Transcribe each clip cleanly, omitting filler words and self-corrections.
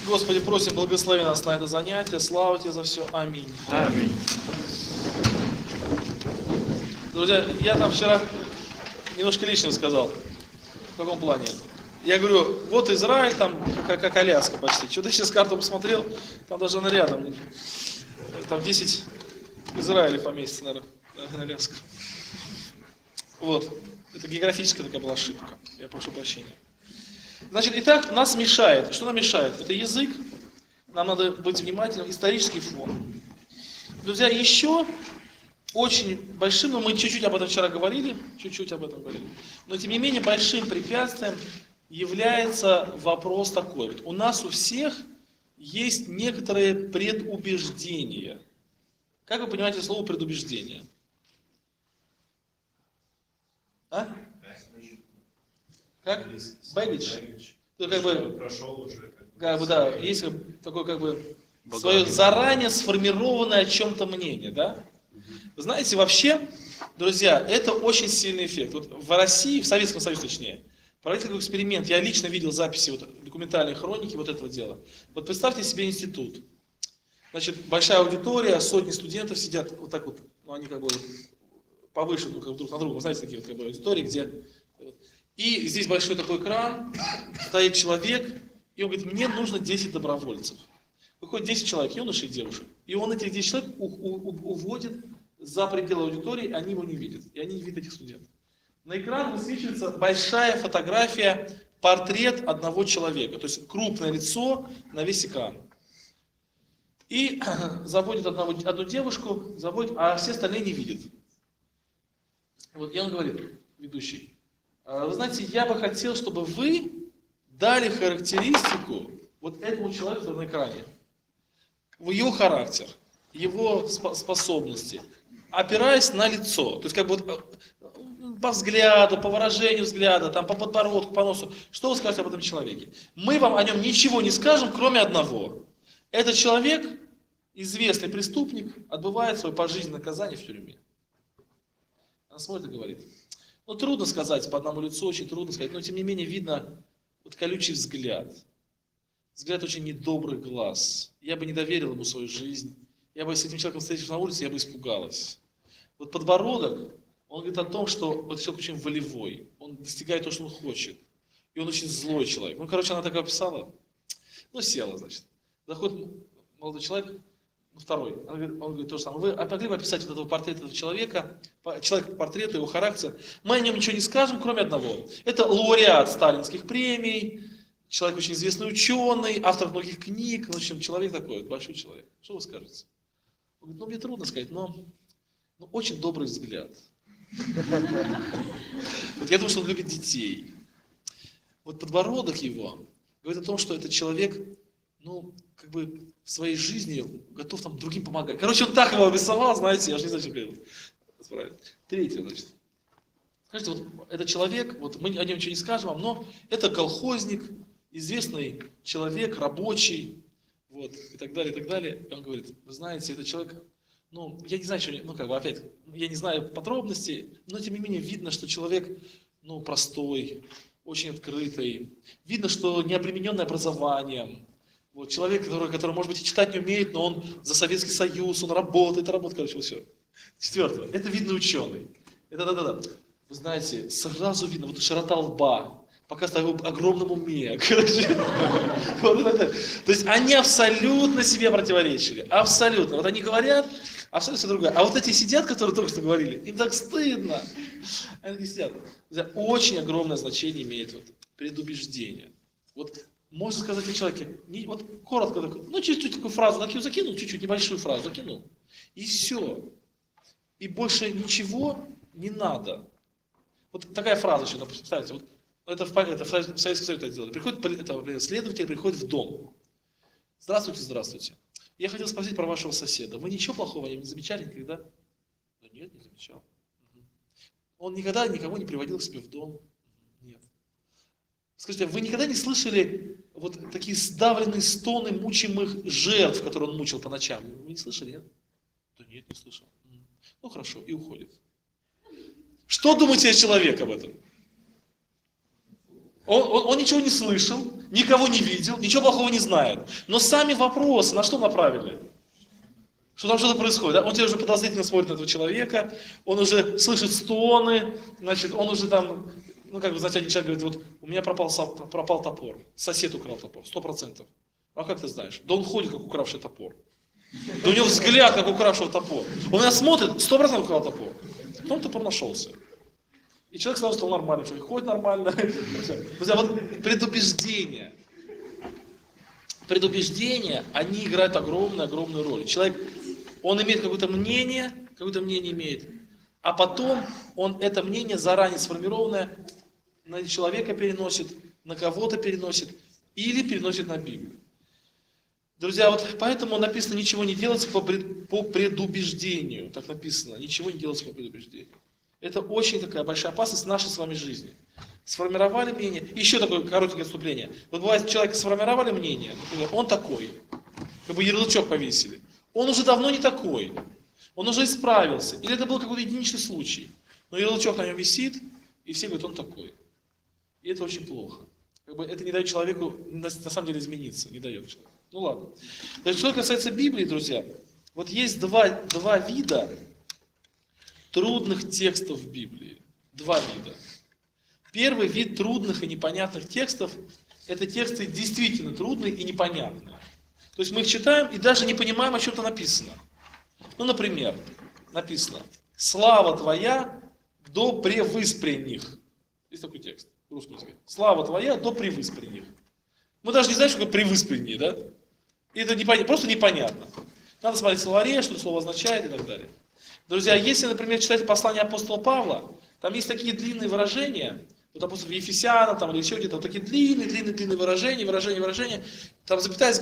Господи, просим, благослови нас на это занятие. Слава Тебе за все. Аминь. Аминь. Друзья, я там вчера немножко лишнего сказал. В каком плане? Я говорю, вот Израиль, там как Аляска почти. Что-то я сейчас карту посмотрел, там даже она рядом. Там 10 Израилей поместится, наверное, на Аляску. Вот. Это географическая такая была ошибка. Я прошу прощения. Значит, итак, нас мешает. Что нам мешает? Это язык. Нам надо быть внимательным. Исторический фон. Друзья, еще очень большим, но мы чуть-чуть об этом вчера говорили, но тем не менее большим препятствием является вопрос такой. Вот у нас у всех есть некоторые предубеждения. Как вы понимаете слово предубеждение? А? Как? Baggage. Как бы, Прошел уже. да, есть такое свое заранее сформированное о чем-то мнение, да? Вы знаете, вообще, друзья, это очень сильный эффект. Вот в России, в Советском Союзе точнее, проводили такой эксперимент. Я лично видел записи документальной хроники вот этого дела. Вот представьте себе институт. Значит, большая аудитория, сотни студентов сидят вот так вот, ну они как бы повыше друг на друга. Вы знаете, такие вот аудитории, где... И здесь большой такой экран, стоит человек, и он говорит, мне нужно 10 добровольцев. Выходит 10 человек, юношей и девушек. И он этих 10 человек уводит за пределы аудитории, они его не видят. И они не видят этих студентов. На экран высвечивается большая фотография, портрет одного человека. То есть крупное лицо на весь экран. И заводит одну девушку, а все остальные не видят. Вот, и он говорит, ведущий, вы знаете, я бы хотел, чтобы вы дали характеристику вот этому человеку на экране. Его характер, его способности, опираясь на лицо. То есть как бы по взгляду, по выражению взгляда, там, по подбородку, по носу. Что вы скажете об этом человеке? Мы вам о нем ничего не скажем, кроме одного. Этот человек, известный преступник, отбывает свое пожизненное наказание в тюрьме. Она смотрит и говорит. Ну, трудно сказать по одному лицу, очень трудно сказать, но тем не менее видно вот колючий взгляд. Взгляд очень недобрый глаз. Я бы не доверил ему свою жизнь. Я бы с этим человеком встретившись на улице, я бы испугалась. Вот подбородок, он говорит о том, что вот человек очень волевой. Он достигает того, что он хочет. И он очень злой человек. Ну, короче, она так описала. Ну, села, значит. Заходит молодой человек, второй. Он говорит то же самое. Вы могли бы описать вот этого портрета этого человека, портрет, его характер? Мы о нем ничего не скажем, кроме одного. Это лауреат сталинских премий, человек очень известный ученый, автор многих книг, в общем, человек такой, большой человек. Что вы скажете? Он говорит, ну, мне трудно сказать, но очень добрый взгляд. Вот я думаю, что он любит детей. Вот подбородок его говорит о том, что этот человек, ну, как бы в своей жизни готов там другим помогать. Короче, он так его обрисовал, знаете, я же не знаю, что говорил. Третье, значит. Скажите, вот этот человек, вот мы о нем ничего не скажем вам, но это колхозник, известный человек, рабочий, вот, и так далее, и так далее. И он говорит, вы знаете, этот человек, ну, я не знаю, что, ну, как бы, опять, я не знаю подробностей, но, тем не менее, видно, что человек, ну, простой, очень открытый. Видно, что не обремененный образованием. Вот, человек, который, может быть, и читать не умеет, но он за Советский Союз, он работает, короче, вот все. Четвертое. Это видный ученый. Это да. Вы знаете, сразу видно, вот широта лба, показывает о его огромном уме. То есть они абсолютно себе противоречили. Абсолютно. Вот они говорят, абсолютно все другое. А вот эти сидят, которые только что говорили, им так стыдно. Они сидят. Очень огромное значение имеет вот предубеждение. Вот можно сказать о человеке, вот коротко, ну чуть-чуть такую фразу закинул, чуть-чуть небольшую фразу закинул, и все. И больше ничего не надо. Вот такая фраза еще, представьте, вот это в Советском Союзе это делали. Приходит следователь, приходит в дом. Здравствуйте, здравствуйте. Я хотел спросить про вашего соседа. Вы ничего плохого не замечали никогда? Да нет, не замечал. Он никогда никого не приводил к себе в дом? Нет. Скажите, вы никогда не слышали вот такие сдавленные стоны мучимых жертв, которые он мучил по ночам? Вы не слышали, нет? Да нет, не слышал. Ну хорошо, и уходит. Что думаете о человеке об этом? Он ничего не слышал, никого не видел, ничего плохого не знает. Но сами вопросы на что направили? Что там что-то происходит. Да? Он тебе уже подозрительно смотрит на этого человека, он уже слышит стоны, значит, он уже там, ну как бы, знаете, один человек говорит, вот у меня пропал топор, сосед украл топор, 100%. А как ты знаешь? Да он ходит, как укравший топор. Да у него взгляд, как укравшего топор. Он меня смотрит, 100% украл топор. Потом топор нашелся. И человек сразу стал нормальным, человек ходит нормально. Друзья, вот предубеждения, они играют огромную роль. Человек, он имеет какое-то мнение имеет, а потом он это мнение заранее сформированное на человека переносит, на кого-то переносит или переносит на Библию. Друзья, вот поэтому написано ничего не делать по предубеждению. Так написано, ничего не делать по предубеждению. Это очень такая большая опасность в нашей с вами жизни. Сформировали мнение. Еще такое коротенькое отступление. Вот бывает, человек сформировали мнение, например, он такой, как бы ярлычок повесили. Он уже давно не такой. Он уже исправился. Или это был какой-то единичный случай. Но ярлычок на нем висит, и все говорят, он такой. И это очень плохо. Как бы это не дает человеку на самом деле измениться. Не дает человеку. Ну ладно. Значит, что касается Библии, друзья, вот есть два вида трудных текстов в Библии. Два вида. Первый вид трудных и непонятных текстов – это тексты действительно трудные и непонятные. То есть мы их читаем и даже не понимаем, о чем-то написано. Ну, например, написано «Слава Твоя до превыспренних». Есть такой текст в русском языке. «Слава Твоя до превыспренних». Мы даже не знаем, что такое превыспренние, да? И это просто непонятно. Надо смотреть в словаре, что это слово означает и так далее. Друзья, если, например, читать послание апостола Павла, там есть такие длинные выражения, вот, допустим, в Ефесянам там, или еще где-то, вот такие длинные выражения, там запятая,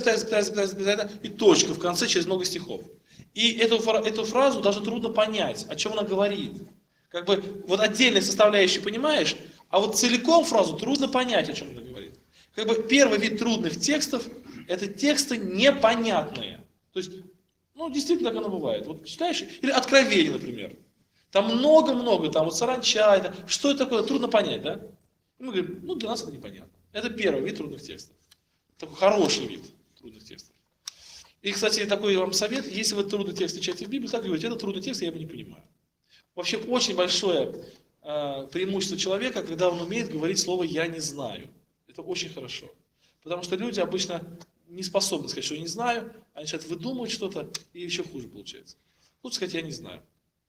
и точка в конце через много стихов. И эту фразу даже трудно понять, о чем она говорит. Как бы вот отдельные составляющие понимаешь, а вот целиком фразу трудно понять, о чем она говорит. Как бы первый вид трудных текстов – это тексты непонятные. То есть, ну, действительно, так оно бывает. Вот читаешь, или Откровение, например. Там много, там вот саранча, что это такое, трудно понять, да? И мы говорим, ну, для нас это непонятно. Это первый вид трудных текстов. Такой хороший вид трудных текстов. И, кстати, такой вам совет, если вы трудный текст читаете в Библии, так говорите, это трудный текст, я его не понимаю. Вообще, очень большое преимущество человека, когда он умеет говорить слово «я не знаю». Это очень хорошо. Потому что люди обычно не способны сказать, что я не знаю, они начинают выдумывать что-то, и еще хуже получается. Лучше сказать, я не знаю.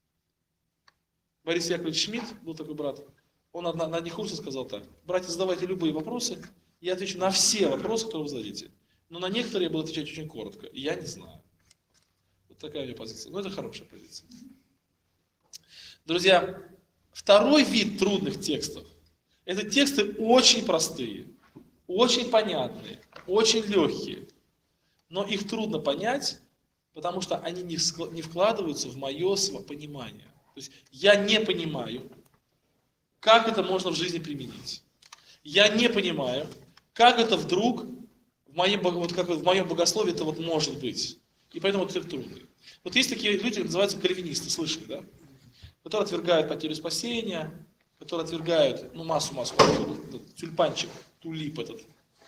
Борис Яковлевич Шмидт, был такой брат, он на одних курсах сказал так: братья, задавайте любые вопросы, я отвечу на все вопросы, которые вы зададите. Но на некоторые я буду отвечать очень коротко, и я не знаю. Вот такая у меня позиция. Но это хорошая позиция. Друзья, второй вид трудных текстов – это тексты очень простые, очень понятные, очень легкие. Но их трудно понять, потому что они не вкладываются в мое понимание. То есть я не понимаю, как это можно в жизни применить. Я не понимаю, как это вдруг в моем богословии это вот может быть. И поэтому это трудно. Вот есть такие люди, называются кальвинисты, слышали, да? Которые отвергают потерю спасения, которые отвергают, ну, массу, тюльпанчик, тулип этот,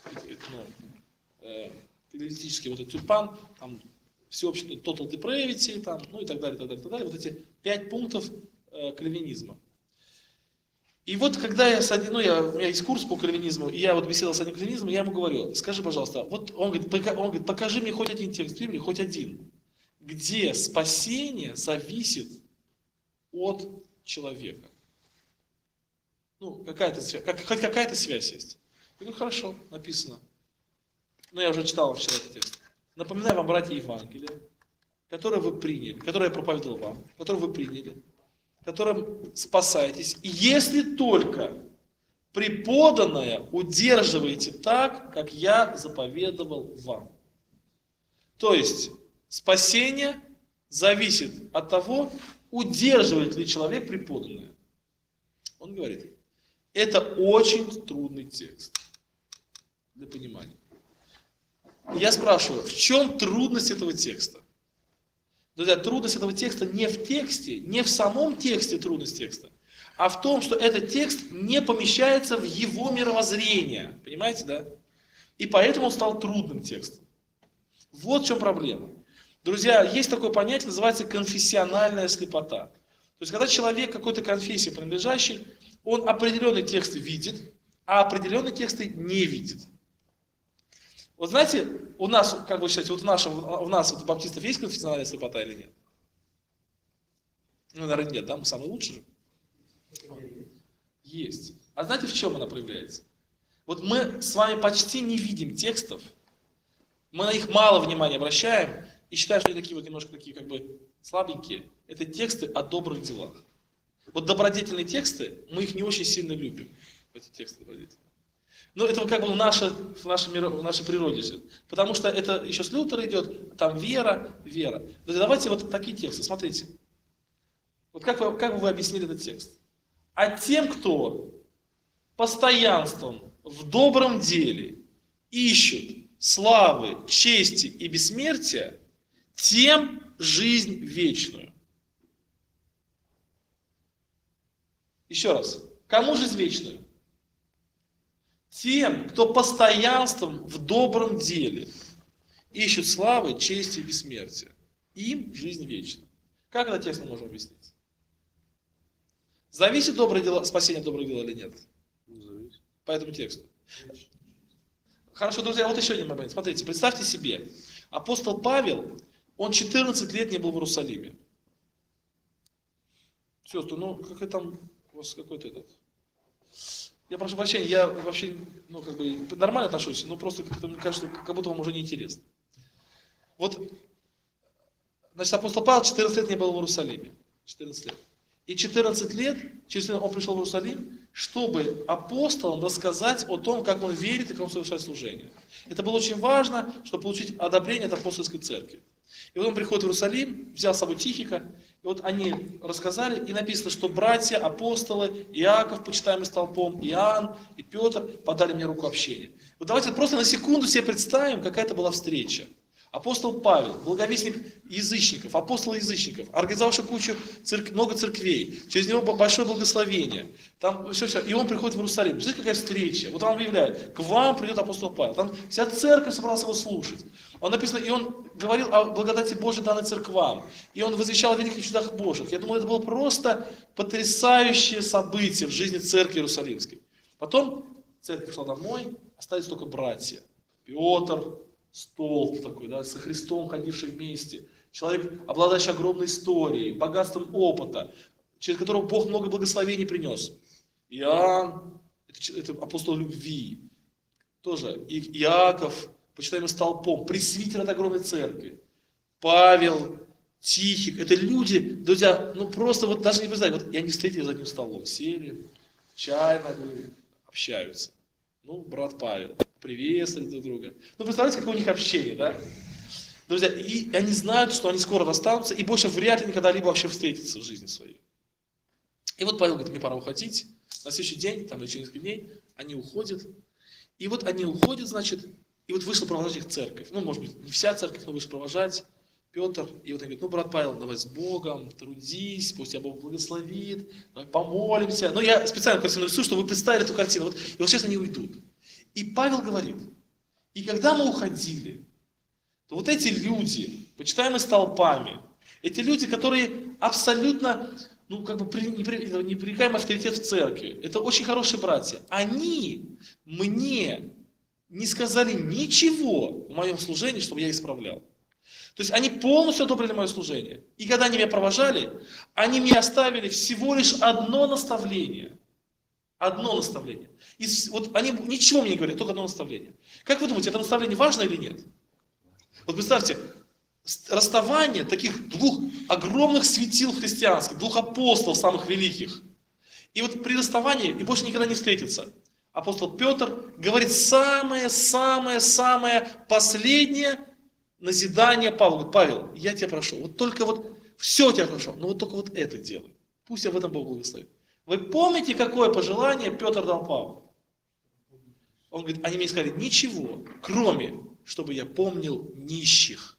кальвинистический вот этот тюльпан, там, всеобщий total depravity, там, ну и так далее, вот эти 5 пунктов кальвинизма. И вот когда у меня есть курс по кальвинизму, и я вот беседовал с одним кальвинизмом, я ему говорю, скажи, пожалуйста, вот он говорит, покажи мне хоть один текст в Библии, хоть один, где спасение зависит от человека. Ну, какая-то связь есть. Я говорю, хорошо, написано. Но я уже читал вчера этот текст. Напоминаю вам, братья, Евангелие, которое вы приняли, которое я проповедовал вам, которое вы приняли, которым спасаетесь, если только преподанное удерживаете так, как я заповедовал вам. То есть спасение зависит от того, удерживает ли человек преподанное. Он говорит, это очень трудный текст для понимания. Я спрашиваю, в чем трудность этого текста? Друзья, трудность этого текста не в тексте, не в самом тексте трудность текста, а в том, что этот текст не помещается в его мировоззрение. Понимаете, да? И поэтому он стал трудным текстом. Вот в чем проблема. Друзья, есть такое понятие, называется конфессиональная слепота. То есть, когда человек какой-то конфессии принадлежащий, он определенные тексты видит, а определенные тексты не видит. Вот знаете, у нас, как вы считаете, вот у нас, вот, у баптистов, есть конфессиональная слепота или нет? Ну, наверное, нет, да? Мы самые лучшие. Есть. А знаете, в чем она проявляется? Вот мы с вами почти не видим текстов, мы на них мало внимания обращаем и считаем, что они такие вот немножко такие как бы слабенькие. Это тексты о добрых делах. Вот добродетельные тексты, мы их не очень сильно любим, эти тексты добродетельные. Но это как бы в нашей природе. Потому что это еще с Лютера идет, там вера. Давайте вот такие тексты, смотрите. Вот как бы вы объяснили этот текст? А тем, кто постоянством в добром деле ищут славы, чести и бессмертия, тем жизнь вечную. Еще раз. Кому жизнь вечную? Тем, кто постоянством в добром деле ищут славы, чести и бессмертия. Им жизнь вечная. Как это текст мы можем объяснить? Зависит спасение от добрых дел или нет? Зависит. По этому тексту. Хорошо, друзья, вот еще один момент. Смотрите, представьте себе, апостол Павел, он 14 лет не был в Иерусалиме. Сестры, ну какой там у вас какой-то этот... Я прошу прощения, я вообще, нормально отношусь, но просто как-то мне кажется, как будто вам уже неинтересно. Вот, значит, апостол Павел 14 лет не был в Иерусалиме. 14 лет. И 14 лет, через он пришел в Иерусалим, чтобы апостолам рассказать о том, как он верит и как он совершает служение. Это было очень важно, чтобы получить одобрение от апостольской церкви. И вот он приходит в Иерусалим, взял с собой Тихика, и вот они рассказали, и написано, что братья, апостолы, Иаков, почитаемый столпом, Иоанн и Петр подали мне руку общения. Вот давайте просто на секунду себе представим, какая это была встреча. Апостол Павел, благовестник язычников, апостол язычников, организовавший много церквей, через него большое благословение. Там все. И он приходит в Иерусалим. Знаете, какая встреча? Вот он объявляет, к вам придет апостол Павел. Там вся церковь собралась его слушать. Он написано, и он говорил о благодати Божьей, данной церквам. И он возвещал о великих чудах Божьих. Я думаю, это было просто потрясающее событие в жизни церкви Иерусалимской. Потом церковь пришла домой, остались только братья. Петр, столб такой, да, со Христом ходивший вместе. Человек, обладающий огромной историей, богатством опыта, через которого Бог много благословений принес. Иоанн, это апостол любви, тоже. И Иаков, почитаемый столпом, пресвитер от огромной церкви. Павел, Тихик, это люди, друзья, просто вот даже не представляете, вот я не встретил за одним столом, сели, чай налили, общаются. Брат Павел, приветствуют друг друга. Представляете, какое у них общение, да? Друзья, и они знают, что они скоро расстанутся, и больше вряд ли никогда-либо вообще встретятся в жизни своей. И вот Павел говорит, мне пора уходить. На следующий день, там или через несколько дней, они уходят. И вот они уходят, значит, и вот вышла провожать их церковь. Может быть, не вся церковь, но вышла провожать. Петр, и вот он говорит, брат Павел, давай с Богом, трудись, пусть тебя Бог благословит, давай помолимся. Я специально картину рисую, чтобы вы представили эту картину. И вот сейчас они уйдут. И Павел говорит, и когда мы уходили, то вот эти люди, почитаемые столпами, эти люди, которые абсолютно, непререкаемый авторитет в церкви, это очень хорошие братья, они мне не сказали ничего в моем служении, чтобы я исправлял. То есть они полностью одобрили мое служение. И когда они меня провожали, они мне оставили всего лишь одно наставление. Одно наставление. И вот они ничего мне не говорят, только одно наставление. Как вы думаете, это наставление важно или нет? Вот представьте, расставание таких двух огромных светил христианских, двух апостолов самых великих. И вот при расставании и больше никогда не встретятся. Апостол Петр говорит самое-самое последнее назидание Павлу. Говорит, Павел, я тебя прошу, вот только все у тебя хорошо, но вот только вот это делай. Пусть я в этом Бог благословит. Вы помните, какое пожелание Петр дал Павлу? Он говорит, они мне сказали ничего, кроме, чтобы я помнил нищих.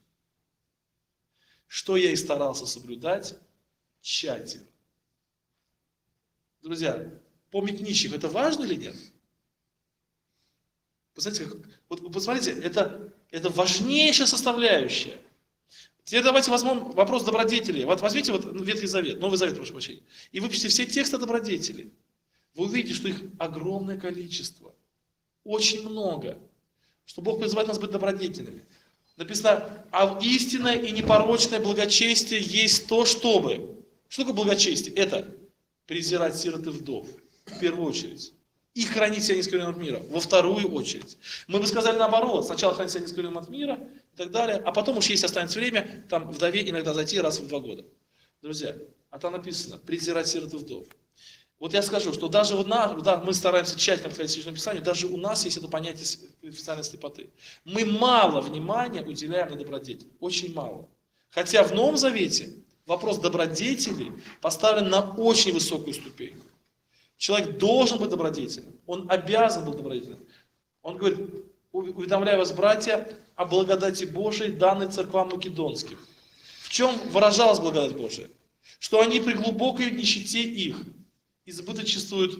Что я и старался соблюдать тщательно. Друзья, помнить нищих, это важно или нет? Посмотрите, вот посмотрите, это важнейшая составляющая. Теперь давайте возьмем вопрос добродетелей. Вот возьмите вот Ветхий Завет, Новый Завет, прошу прощения, и выпишите все тексты добродетелей. Вы увидите, что их огромное количество. Очень много. Что Бог призывает нас быть добродетельными. Написано, а истинное и непорочное благочестие есть то, чтобы. Что такое благочестие? Это презирать сирот и вдов, в первую очередь. И хранить себя неискорененным от мира, во вторую очередь. Мы бы сказали наоборот, сначала хранить себя неискорененным от мира и так далее, а потом уж если останется время, там вдове иногда зайти раз в 2 года. Друзья, а там написано, презирать сирот и вдов. Вот я скажу, что даже вот мы стараемся тщательно подходить к Священному Писанию, даже у нас есть это понятие официальной слепоты. Мы мало внимания уделяем на добродетель, очень мало. Хотя в Новом Завете вопрос добродетели поставлен на очень высокую ступень. Человек должен быть добродетельным, он обязан быть добродетельным. Он говорит, уведомляю вас, братья, о благодати Божией, данной церквам македонским. В чем выражалась благодать Божия? Что они при глубокой нищете их избыточествуют,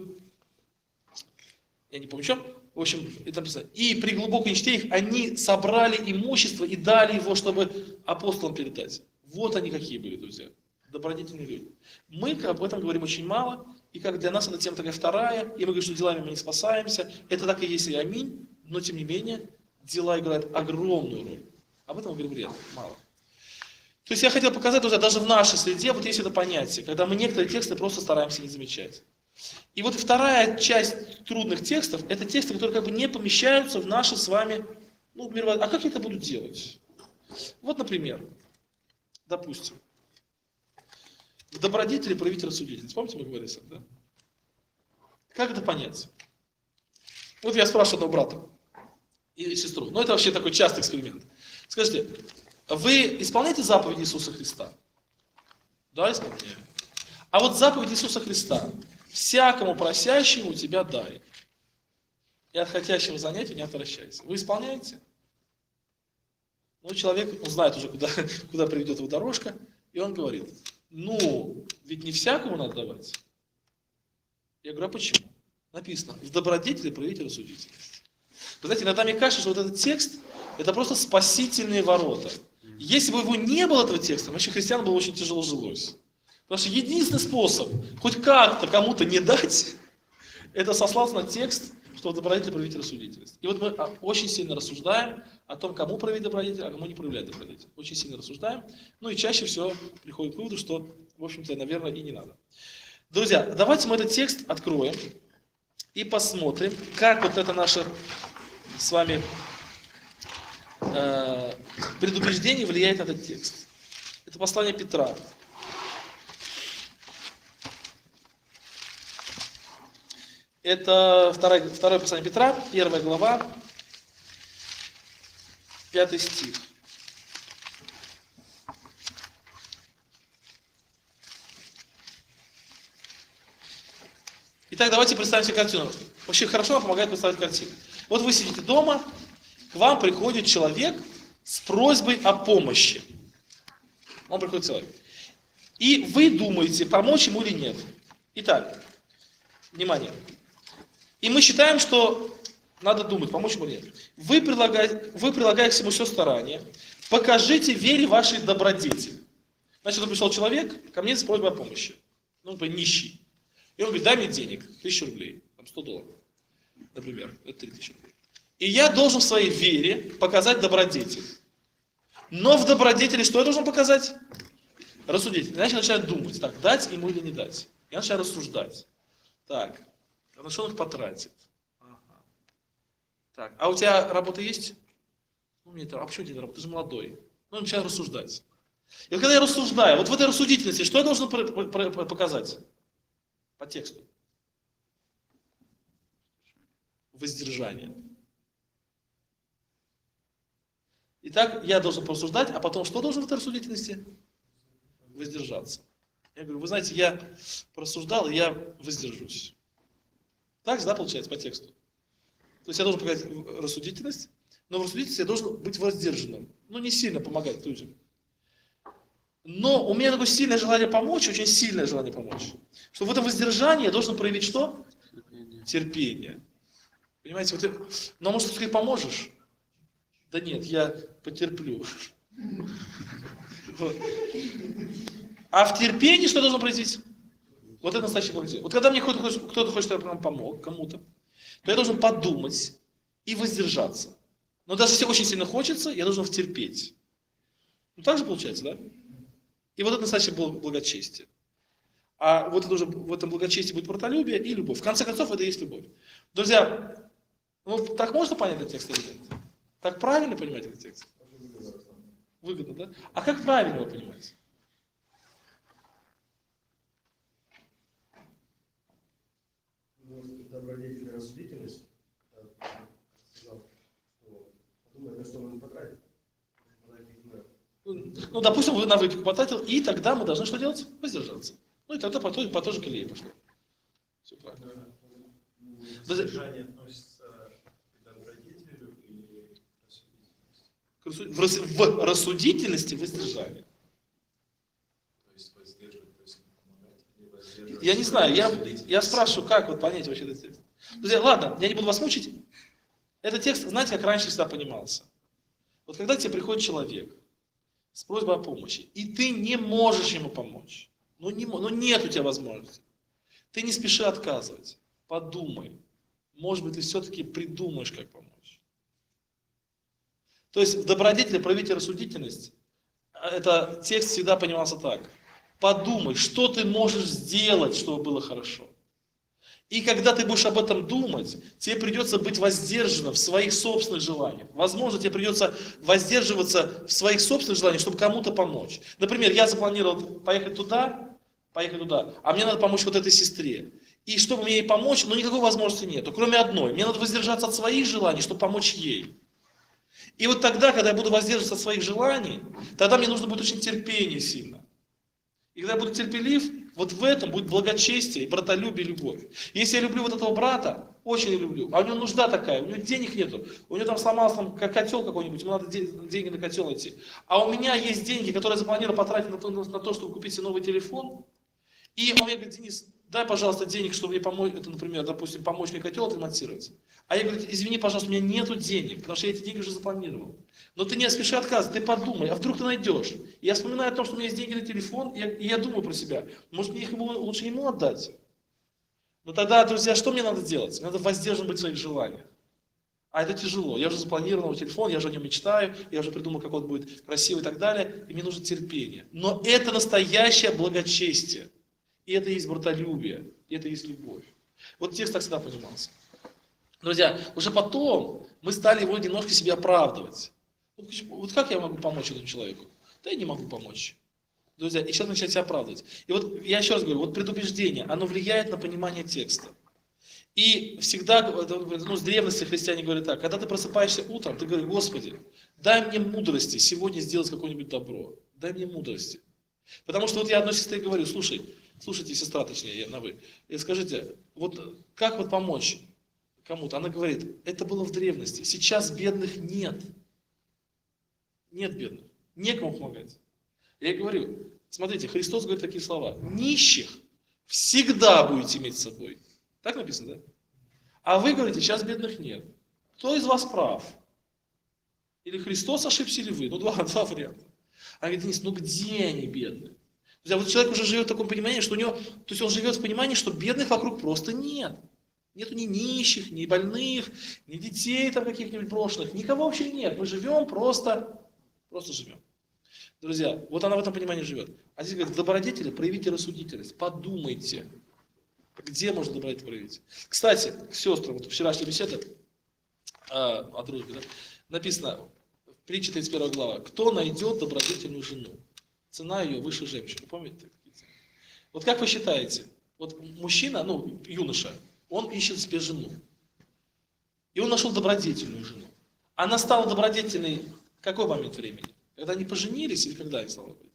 я не помню, чем, в общем, это написано, и при глубокой нищете их они собрали имущество и дали его, чтобы апостолам передать. Вот они какие были, друзья, добродетельные люди. Мы об этом говорим очень мало, и как для нас эта тема такая вторая, и мы говорим, что делами мы не спасаемся, это так и есть и аминь, но тем не менее, дела играют огромную роль. Об этом мы говорим редко, мало. То есть я хотел показать, друзья, даже в нашей среде вот есть это понятие, когда мы некоторые тексты просто стараемся не замечать. И вот вторая часть трудных текстов, это тексты, которые как бы не помещаются в наши с вами, а как я это буду делать? Вот, например, допустим, в добродетели проявить рассудительность. Помните, мы говорили, да? Как это понять? Вот я спрашиваю одного брата и сестру. Это вообще такой частый эксперимент. Скажите, вы исполняете заповеди Иисуса Христа? Да, исполняю. А вот заповедь Иисуса Христа. Всякому просящему тебя дай. И от хотящего занятия не отвращайся. Вы исполняете? Человек, он знает уже, куда приведет его дорожка, и он говорит, ведь не всякому надо давать. Я говорю, а почему? Написано, в добродетели проявите рассудительность. Вы знаете, иногда мне кажется, что вот этот текст, это просто спасительные ворота. Если бы его не было, этого текста, вообще христианам было очень тяжело жилось. Потому что единственный способ хоть как-то кому-то не дать, это сослаться на текст, что в добродетели проявить рассудительность. И вот мы очень сильно рассуждаем о том, кому проявить добродетель, а кому не проявлять добродетель. Очень сильно рассуждаем. И чаще всего приходит к выводу, что, в общем-то, наверное, и не надо. Друзья, давайте мы этот текст откроем и посмотрим, как вот это наше с вами предубеждение влияет на этот текст. Это послание Петра. Это второе послание Петра, 1 глава, 5 стих. Итак, давайте представим себе картину. Вообще хорошо нам помогает представить картину. Вот вы сидите дома, к вам приходит человек с просьбой о помощи. Он приходит человек. И вы думаете, помочь ему или нет. Итак, внимание. И мы считаем, что надо думать, помочь ему или нет. Вы прилагая к всему все старание, покажите вере вашей добродетели. Значит, вот пришел человек ко мне с просьбой о помощи. Нищий. И он говорит, дай мне денег, 1000 рублей, там $100, например, это 3000 рублей. И я должен в своей вере показать добродетель. Но в добродетели что я должен показать? Рассудительность. Иначе я начинаю думать, так, дать ему или не дать. Я начинаю рассуждать. Так, на что он их потратит? Ага. Так, а у тебя работа есть? А почему тебе работа? Ты же молодой. Я начинаю рассуждать. И вот когда я рассуждаю, вот в этой рассудительности, что я должен показать? По тексту. Воздержание. Итак, я должен порассуждать, а потом что должен в этой рассудительности? Воздержаться. Я говорю, вы знаете, я порассуждал, и я воздержусь. Так же, да, получается, по тексту. То есть я должен показать рассудительность, но в рассудительности я должен быть воздержанным. Не сильно помогать людям. Но у меня такое сильное желание помочь, очень сильное желание помочь. Что в этом воздержании я должен проявить что? Терпение. Понимаете, вот но может ты поможешь? Да нет, я потерплю. Вот. А в терпении что должно произойти? Вот это настоящее благодетельство. Вот когда мне кто-то хочет, чтобы я помог кому-то, то я должен подумать и воздержаться. Но даже если очень сильно хочется, я должен втерпеть. Ну так же получается, да? И вот это настоящее благочестие. А вот это уже, в этом благочестии будет братолюбие и любовь. В конце концов, это и есть любовь. Друзья, ну так можно понять этот текст или нет? Так правильно понимать этот текст? Выгодно, да? А как правильно его понимать? Добродетель и рассудительность, подумай, на что он потратит. Ну, допустим, вы на выпивку потратил, и тогда мы должны что делать? Воздержаться. Ну, и тогда по той же колее пошло. Все правильно. Воздержание относится к добродетелю или рассудительности? В рассудительности воздержание. То есть воздерживать, то есть помогать, или воздерживать? Я не знаю, я спрашиваю, как вот понять вообще этот текст. Друзья, ладно, я не буду вас мучить. Этот текст, знаете, как раньше всегда понимался. Вот когда к тебе приходит человек с просьбой о помощи, и ты не можешь ему помочь, ну нет у тебя возможности, ты не спеши отказывать, подумай, может быть, ты все-таки придумаешь, как помочь. То есть в добродетели проявите рассудительность, это текст всегда понимался так. Подумай, что ты можешь сделать, чтобы было хорошо. И когда ты будешь об этом думать, тебе придется быть воздержанным в своих собственных желаниях. Возможно, тебе придется воздерживаться в своих собственных желаниях, чтобы кому-то помочь. Например, я запланировал поехать туда, а мне надо помочь вот этой сестре. И чтобы мне ей помочь, но никакой возможности нет, кроме одной. Мне надо воздержаться от своих желаний, чтобы помочь ей. И вот тогда, когда я буду воздерживаться от своих желаний, тогда мне нужно будет очень терпение сильно. И когда я буду терпелив, вот в этом будет благочестие, братолюбие, любовь. Если я люблю вот этого брата, очень люблю, а у него нужда такая, у него денег нету, у него там сломался котел какой-нибудь, ему надо деньги на котел найти. А у меня есть деньги, которые я запланировал потратить на то, чтобы купить себе новый телефон. И он мне говорит: Денис, дай, пожалуйста, денег, чтобы мне помочь, это, например, допустим, помочь мне котел отремонтировать. А я говорю: извини, пожалуйста, у меня нету денег, потому что я эти деньги уже запланировал. Но ты не спеши отказывать, ты подумай, а вдруг ты найдешь. И я вспоминаю о том, что у меня есть деньги на телефон, и я думаю про себя, может мне их лучше ему отдать. Но тогда, друзья, что мне надо делать? Мне надо воздержан быть в своих желаниях. А это тяжело. Я уже запланировал телефон, я уже о нем мечтаю, я уже придумал, как он будет красивый и так далее, и мне нужно терпение. Но это настоящее благочестие. И это и есть братолюбие, и это и есть любовь. Вот текст так всегда понимался. Друзья, уже потом мы стали его немножко себе оправдывать. Вот как я могу помочь этому человеку? Да я не могу помочь. Друзья, и сейчас начинать себя оправдывать. И вот я еще раз говорю, вот предубеждение, оно влияет на понимание текста. И всегда, с древности христиане говорят так: когда ты просыпаешься утром, ты говоришь: Господи, дай мне мудрости сегодня сделать какое-нибудь добро. Дай мне мудрости. Потому что вот я одной сестре говорю: слушайте, сестра, точнее, я на вы, и скажите, вот как вот помочь кому-то? Она говорит: это было в древности, сейчас бедных нет. Нет бедных, некому помогать. Я говорю: смотрите, Христос говорит такие слова: нищих всегда будете иметь с собой. Так написано, да? А вы говорите: сейчас бедных нет. Кто из вас прав? Или Христос ошибся, или вы? Ну, два варианта. Она говорит: Денис, ну где они бедные? Друзья, вот человек уже живет в таком понимании, что у него, то есть он живет в понимании, что бедных вокруг просто нет. Нету ни нищих, ни больных, ни детей там каких-нибудь брошенных. Никого вообще нет. Мы живем просто живем. Друзья, вот она в этом понимании живет. А здесь говорит: добродетели, проявите рассудительность, подумайте, где можно добродетель проявить. Кстати, к сестрам, вот вчерашняя беседа о дружбе, да, написано в притче 31 глава: кто найдет добродетельную жену? Цена ее выше женщины. Помните? Вот как вы считаете, вот мужчина, юноша, он ищет себе жену. И он нашел добродетельную жену. Она стала добродетельной в какой момент времени? Когда они поженились или когда они стали быть?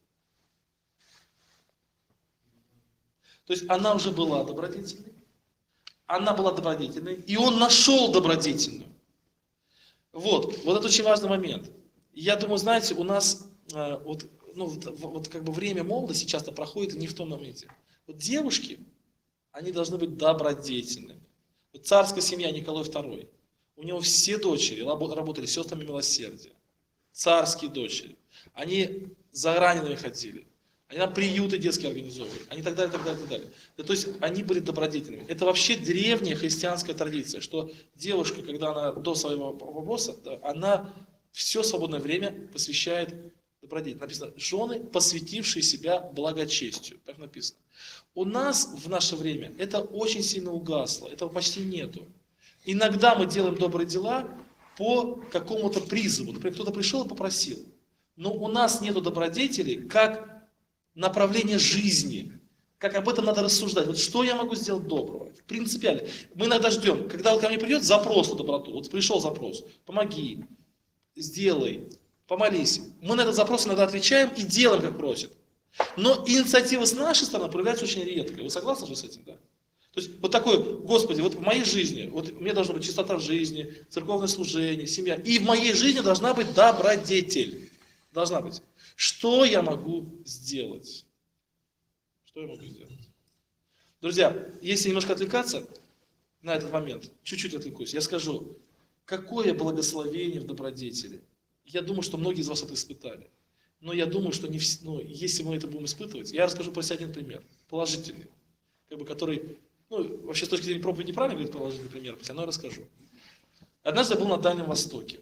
То есть она уже была добродетельной. Она была добродетельной. И он нашел добродетельную. Вот это очень важный момент. Я думаю, знаете, у нас, вот ну, вот как бы время молодости часто проходит не в том моменте. Вот девушки, они должны быть добродетельными. Вот царская семья Николай II, у него все дочери работали сестрами милосердия. Царские дочери. Они за ранеными ходили. Они на приюты детские организовывали. Они так далее, так далее, так далее. Да, то есть они были добродетельными. Это вообще древняя христианская традиция, что девушка, когда она до своего вопроса, да, она все свободное время посвящает добродетели. Написано, жены, посвятившие себя благочестию. Так написано. У нас в наше время это очень сильно угасло, этого почти нету. Иногда мы делаем добрые дела по какому-то призыву. Например, кто-то пришел и попросил. Но у нас нету добродетели как направление жизни. Как об этом надо рассуждать. Вот что я могу сделать доброго? Принципиально. Мы иногда ждем, когда вот ко мне придет запрос на доброту. Вот пришел запрос. Помоги, сделай, помолись. Мы на этот запрос иногда отвечаем и делаем, как просит. Но инициатива с нашей стороны проявляется очень редко. Вы согласны же с этим, да? То есть вот такой, Господи, вот в моей жизни, вот у меня должна быть чистота в жизни, церковное служение, семья. И в моей жизни должна быть добродетель. Должна быть. Что я могу сделать? Что я могу сделать? Друзья, если немножко отвлекаться на этот момент, чуть-чуть отвлекусь, я скажу, какое благословение в добродетели. Я думаю, что многие из вас это испытали. Но я думаю, что не если мы это будем испытывать, я расскажу про себя один пример, положительный, который, вообще с точки зрения проповеди неправильно говорит положительный пример, но я расскажу. Однажды я был на Дальнем Востоке.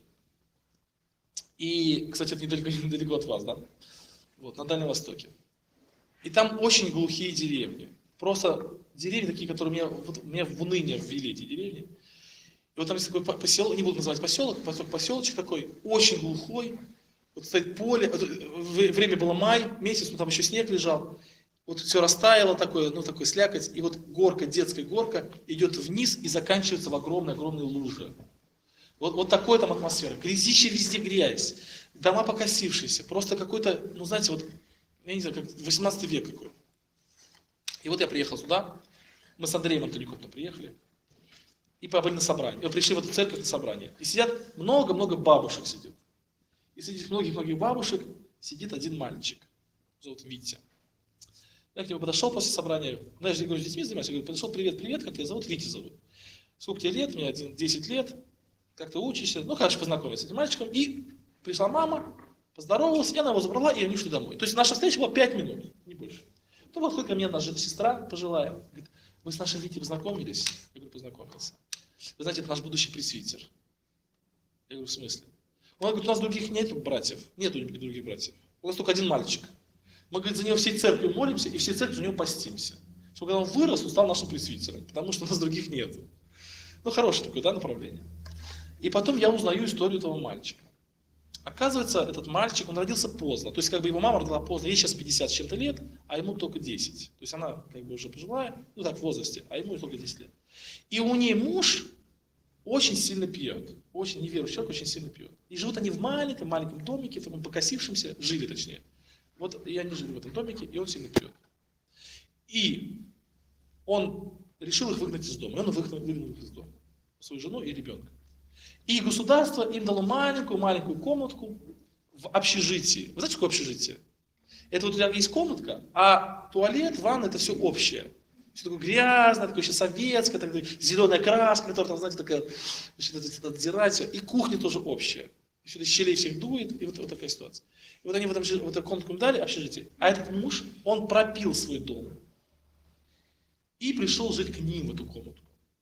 И, кстати, это недалеко от вас, да? Вот, на Дальнем Востоке. И там очень глухие деревни. Просто деревни такие, которые меня в уныние ввели, эти деревни. И вот там есть такой поселок, не буду называть поселочек такой, очень глухой. Вот стоит поле, время было май, месяц, там еще снег лежал. Вот все растаяло такое, такой слякоть. И вот горка, детская горка, идет вниз и заканчивается в огромной луже. Вот такая там атмосфера. Грязище везде грязь. Дома покосившиеся. Просто какой-то, знаете, вот, я не знаю, как 18 век какой. И вот я приехал сюда. Мы с Андреем Антоником приехали. И побыли на собрании. И пришли в эту церковь на собрание. И сидят много-много бабушек сидит. И среди многих-многих бабушек сидит один мальчик. Зовут Витя. Я к нему подошел после собрания. Знаешь, я говорю, с детьми занимаюсь. Я говорю, подошел, привет, как тебя зовут? Витя зовут. Сколько тебе лет? Мне 10 лет. Как ты учишься? Хорошо, познакомился с этим мальчиком. И пришла мама, поздоровалась, и она его забрала, и они ушли домой. То есть наша встреча была 5 минут, не больше. Потом подходит ко мне наша сестра пожилая. Говорит, вы с нашим Витей познакомились? Я говорю, познакомился. Вы знаете, это наш будущий пресвитер. Я говорю, в смысле? Он говорит, у нас других нет братьев. Нету других братьев. У нас только один мальчик. Мы, говорит, за него всей церковью молимся, и всей церковью за него постимся. Чтобы когда он вырос, он стал нашим пресвитером, потому что у нас других нет. Хорошее такое, направление. И потом я узнаю историю этого мальчика. Оказывается, этот мальчик, он родился поздно. То есть, его мама родила поздно. Ей сейчас 50 с чем-то лет, а ему только 10. То есть, она уже пожилая, в возрасте, а ему только 10 лет. И у нее муж очень сильно пьет. Очень неверующий человек, очень сильно пьет. И живут они в маленьком домике, в таком покосившемся, жили точнее. И они жили в этом домике, и он сильно пьет. И он решил их выгнать из дома. И он выгнал их из дома. Свою жену и ребенка. И государство им дало маленькую комнатку в общежитии. Вы знаете, что такое общежитие? Это вот у тебя есть комнатка, а туалет, ванна, это все общее. Все такое грязное, такое еще советское, такое, зеленая краска, которая там, знаете, такая, отдирать все. И кухня тоже общая. Сюда щелей всех дует, и вот такая ситуация. И вот они в эту комнатку им дали, общежитие. А этот муж, он пропил свой дом. И пришел жить к ним в эту комнату.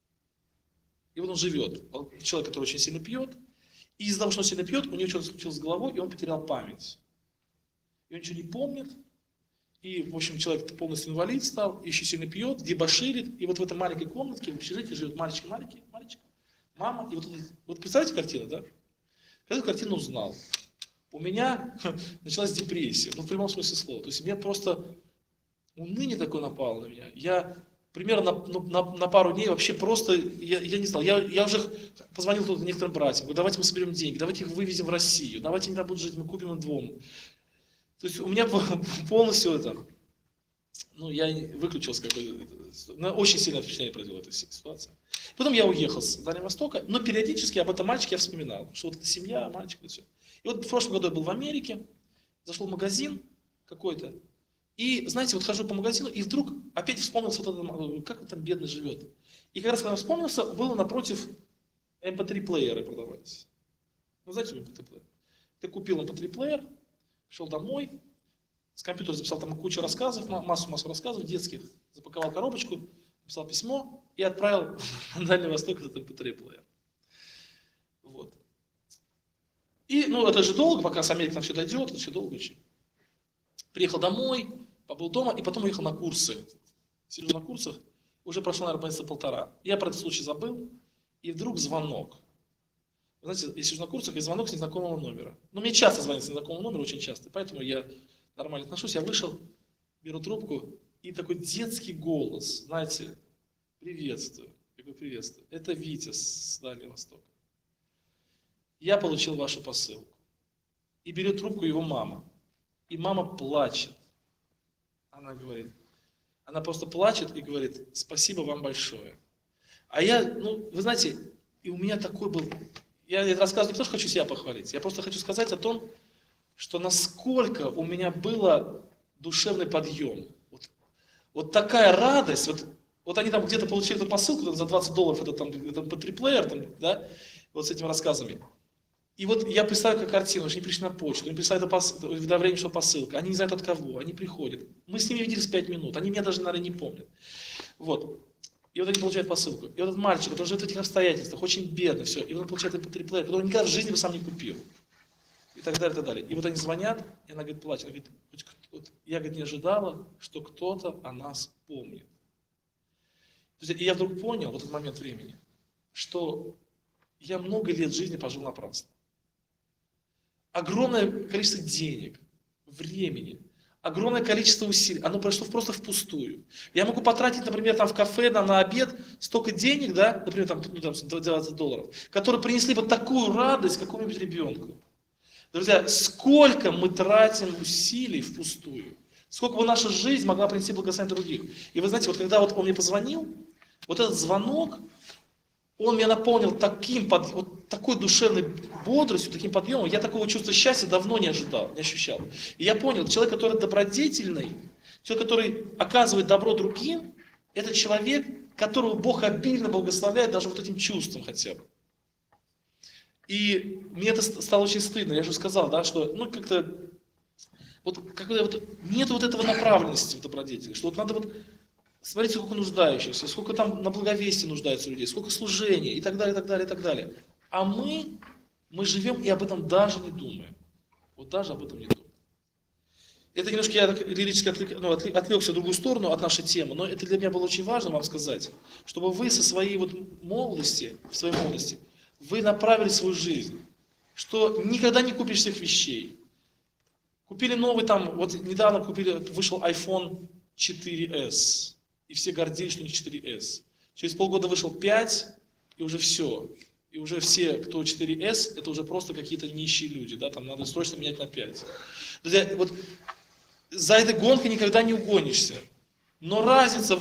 И вот он живет. Человек, который очень сильно пьет. И из-за того, что он сильно пьет, у него что-то случилось с головой, и он потерял память. И он ничего не помнит. И, в общем, человек полностью инвалид стал, еще сильно пьет, дебоширит. И вот в этой маленькой комнатке, в общежитии живет мальчик, мама. И вот представляете картину, да? Когда эту картину узнал, у меня началась депрессия. В прямом смысле слова. То есть у меня просто уныние такое напало на меня. Я примерно на пару дней вообще просто, я не знал, я уже позвонил тут некоторым братьям, говорю, давайте мы соберем деньги, давайте их вывезем в Россию, давайте они там будут жить, мы купим им дом. То есть у меня полностью это, я выключился очень сильное впечатление произвела эта ситуация. Потом я уехал с Дальнего Востока, но периодически об этом мальчике я вспоминал, что вот эта семья, мальчик и все. И вот в прошлом году я был в Америке, зашел в магазин, какой-то. И, знаете, вот хожу по магазину, и вдруг опять вспомнился, вот этот, как он там бедно живет. И как раз когда вспомнился, было напротив MP3-плееры продавались. Ну, знаете, MP3-плеер? Ты купил MP3-плеер, шел домой, с компьютера записал там кучу рассказов, массу рассказов детских, запаковал коробочку, написал письмо и отправил на Дальний Восток этот MP3-плеер. Вот. И, ну, это же долго, пока с Америки там все дойдет, это все долго очень. Приехал домой, побыл дома, и потом уехал на курсы. Сижу на курсах, уже прошло, наверное, месяца полтора. Я про этот случай забыл, и вдруг звонок. Вы знаете, я сижу на курсах, и звонок с незнакомого номера. Ну, мне часто звонят с незнакомого номера, очень часто, поэтому я нормально отношусь. Я вышел, беру трубку, и такой детский голос, знаете, приветствую. Я говорю, приветствую. Это Витя с Дальнего Востока. Я получил вашу посылку. И берет трубку его мама. И мама плачет. Она говорит, она просто плачет и говорит, спасибо вам большое. А я, ну, вы знаете, и у меня такой был, я это рассказываю не потому, что хочу себя похвалить, я просто хочу сказать о том, что насколько у меня было душевный подъем. Вот такая радость, вот они там где-то получили эту посылку за $20, это там MP3-плеер, там, да, вот с этими рассказами. И вот я представляю как картину, что они пришли на почту, они представляют до времени, что посылка, они не знают от кого, они приходят. Мы с ними виделись 5 минут, они меня даже, наверное, не помнят. Вот. И вот они получают посылку. И вот этот мальчик, который живет в этих обстоятельствах, очень бедный, все, и он получает MP3-плеер, который он никогда в жизни бы сам не купил. И так далее, и так далее. И вот они звонят, и она говорит, плачет, она говорит, вот, я, говорит, не ожидала, что кто-то о нас помнит. То есть, и я вдруг понял в этот момент времени, что я много лет жизни пожил напрасно. Огромное количество денег, времени, огромное количество усилий, оно прошло просто впустую. Я могу потратить, например, там в кафе на обед столько денег, да, например, там, ну, там $20, которые принесли бы такую радость какому-нибудь ребенку. Друзья, сколько мы тратим усилий впустую, сколько бы наша жизнь могла принести благословение других. И вы знаете, вот когда вот он мне позвонил, вот этот звонок, он меня наполнил такой душевной бодростью, таким подъемом. Я такого чувства счастья давно не ощущал. И я понял, человек, который добродетельный, человек, который оказывает добро другим, это человек, которого Бог обильно благословляет даже вот этим чувством хотя бы. И мне это стало очень стыдно. Я же сказал, да, что ну как-то нет вот этого направленности в добродетели, что вот надо вот смотрите, сколько нуждающихся, сколько там на благовестии нуждаются людей, сколько служения и так далее, и так далее, и так далее. А мы живем и об этом даже не думаем. Вот даже об этом не думаем. Это немножко я так лирически отвлекся в другую сторону от нашей темы, но это для меня было очень важно вам сказать, чтобы вы со своей вот молодости, в своей молодости, вы направили свою жизнь, что никогда не купишь всех вещей. Купили новый там, вот недавно вышел iPhone 4S. И все гордились, что у них 4S. Через полгода вышел 5, и уже все. И уже все, кто 4S, это уже просто какие-то нищие люди. Да? Там надо срочно менять на 5. Друзья, вот за этой гонкой никогда не угонишься. Но разница,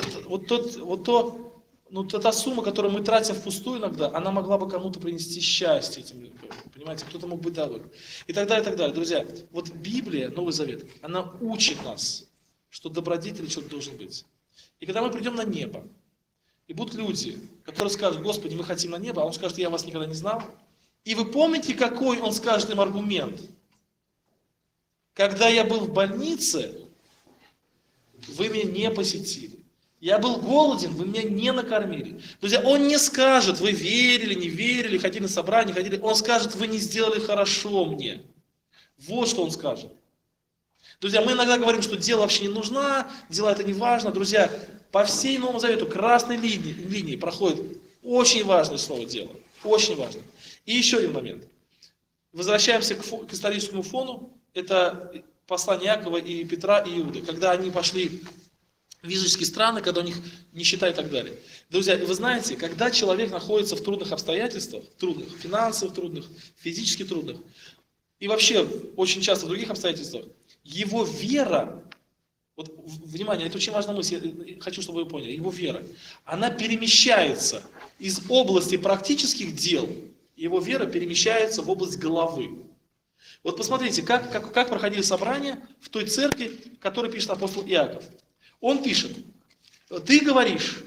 та сумма, которую мы тратим впустую иногда, она могла бы кому-то принести счастье этим людям. Понимаете, кто-то мог быть доволен. И так далее, и так далее. Друзья, вот Библия, Новый Завет, она учит нас, что добродетель человек должен быть. И когда мы придем на небо, и будут люди, которые скажут, Господи, мы хотим на небо, а он скажет, я вас никогда не знал. И вы помните, какой он скажет им аргумент? Когда я был в больнице, вы меня не посетили. Я был голоден, вы меня не накормили. Друзья, он не скажет, вы верили, не верили, ходили на собрание, ходили. Он скажет, вы не сделали хорошо мне. Вот что он скажет. Друзья, мы иногда говорим, что дело вообще не нужна, дела это не важно. Друзья, по всей Новому Завету красной линии проходит очень важное слово «дело». Очень важно. И еще один момент. Возвращаемся к историческому фону. Это послание Иакова и Петра и Иуды. Когда они пошли в языческие страны, когда у них нищета и так далее. Друзья, вы знаете, когда человек находится в трудных обстоятельствах, трудных, финансовых трудных, физически трудных, и вообще очень часто в других обстоятельствах, его вера, вот, внимание, это очень важная мысль, я хочу, чтобы вы поняли, его вера, она перемещается из области практических дел, его вера перемещается в область головы. Вот посмотрите, как проходили собрания в той церкви, которую пишет апостол Иаков. Он пишет, ты говоришь,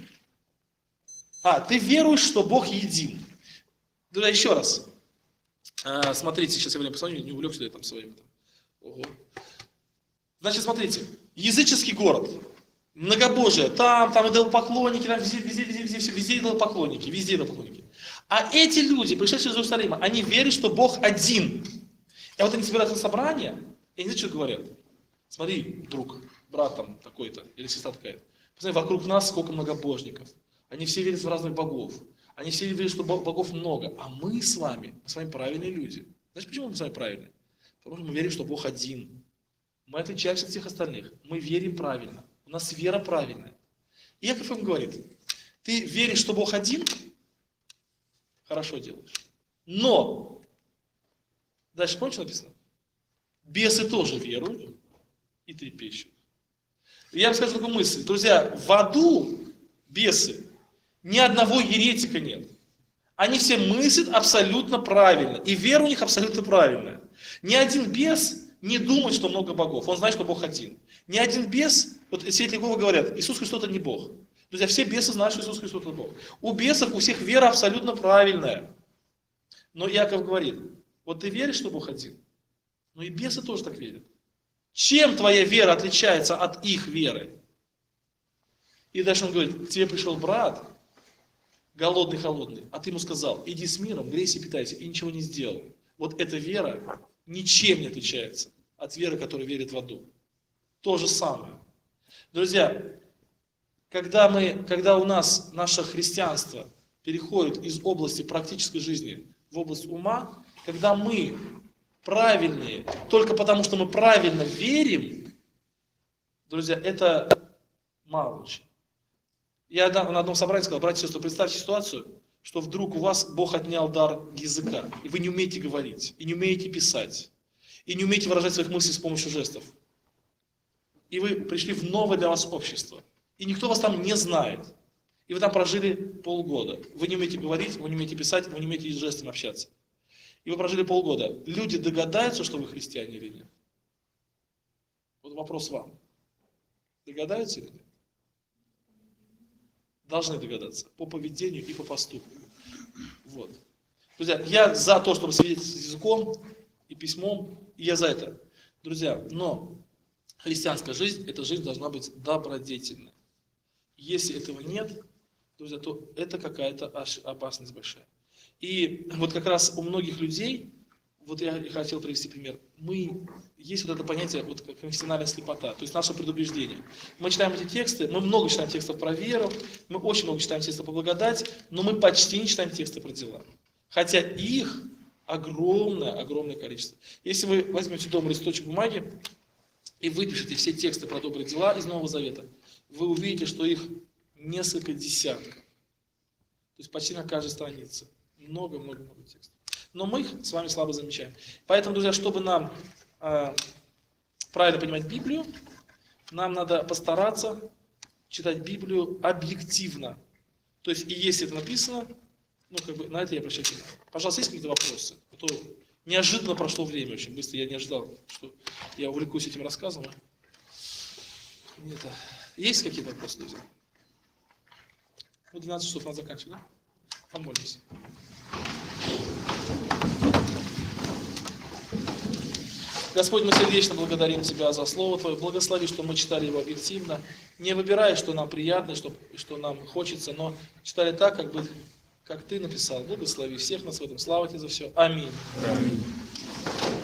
ты веруешь, что Бог един. Да, еще раз. Смотрите, сейчас я время посмотрю, не увлекся я там своим. Ого. Значит, смотрите, языческий город, многобожие, там идолопоклонники, там везде идолопоклонники. А эти люди, пришедшие из Иерусалима, они верят, что Бог один. И вот они собираются на собрание, и они что говорят? Смотри, друг, брат там такой-то, или сестра такая-то. Посмотри, вокруг нас сколько многобожников. Они все верят в разных богов. Они все верят, что богов много. А мы с вами правильные люди. Знаешь, почему мы с вами правильные? Потому что мы верим, что Бог один. Мы отличаемся от всех остальных. Мы верим правильно. У нас вера правильная. И Иаков им говорит, ты веришь, что Бог один? Хорошо делаешь. Но, дальше помните, что написано? Бесы тоже веруют и трепещут. Я вам скажу такую мысль. Друзья, в аду бесы, ни одного еретика нет. Они все мыслят абсолютно правильно. И вера у них абсолютно правильная. Ни один бес не думает, что много богов. Он знает, что Бог один. Ни один бес, вот свидетели Иеговы говорят, Иисус Христос это не Бог. Друзья, все бесы знают, что Иисус Христос это Бог. У бесов, у всех вера абсолютно правильная. Но Иаков говорит, вот ты веришь, что Бог один? Но и бесы тоже так верят. Чем твоя вера отличается от их веры? И дальше он говорит, к тебе пришел брат, голодный-холодный, а ты ему сказал, иди с миром, грейся и питайся, и ничего не сделал. Вот эта вера ничем не отличается от веры, которая верит в аду. То же самое. Друзья, когда у нас наше христианство переходит из области практической жизни в область ума, когда мы правильные, только потому что мы правильно верим, друзья, это мало очень. Я на одном собрании сказал, братья и сестры, представьте ситуацию, что вдруг у вас Бог отнял дар языка, и вы не умеете говорить, и не умеете писать, и не умеете выражать своих мыслей с помощью жестов. И вы пришли в новое для вас общество, и никто вас там не знает. И вы там прожили полгода. Вы не умеете говорить, вы не умеете писать, вы не умеете с жестами общаться. И вы прожили полгода. Люди догадаются, что вы христиане или нет? Вот вопрос вам. Догадаются или нет? Должны догадаться. По поведению и по поступку. Вот. Друзья, я за то, чтобы свидетельствовать языком и письмом, и я за это. Друзья, но христианская жизнь, эта жизнь должна быть добродетельной. Если этого нет, друзья, то это какая-то опасность большая. И вот как раз у многих людей, вот я хотел привести пример, есть вот это понятие, вот конфессиональная слепота, то есть наше предубеждение. Мы читаем эти тексты, мы много читаем текстов про веру, мы очень много читаем текстов по благодати, но мы почти не читаем тексты про дела. Хотя их огромное количество. Если вы возьмете дома листочек бумаги и выпишете все тексты про добрые дела из Нового Завета, вы увидите, что их несколько десятков. То есть почти на каждой странице. Много-много-много текстов. Но мы их с вами слабо замечаем. Поэтому, друзья, чтобы нам правильно понимать Библию, нам надо постараться читать Библию объективно. То есть, и если это написано, на это я обращаю внимание. Пожалуйста, есть какие-то вопросы? А то неожиданно прошло время очень быстро. Я не ожидал, что я увлекусь этим рассказом. Есть какие-то вопросы, друзья? 12 часов надо заканчивать, да? Помолимся. Господь, мы сердечно благодарим Тебя за Слово Твое. Благослови, что мы читали его объективно, не выбирая, что нам приятно, что нам хочется, но читали так, как Ты написал. Благослови всех нас в этом. Слава Тебе за все. Аминь. Аминь.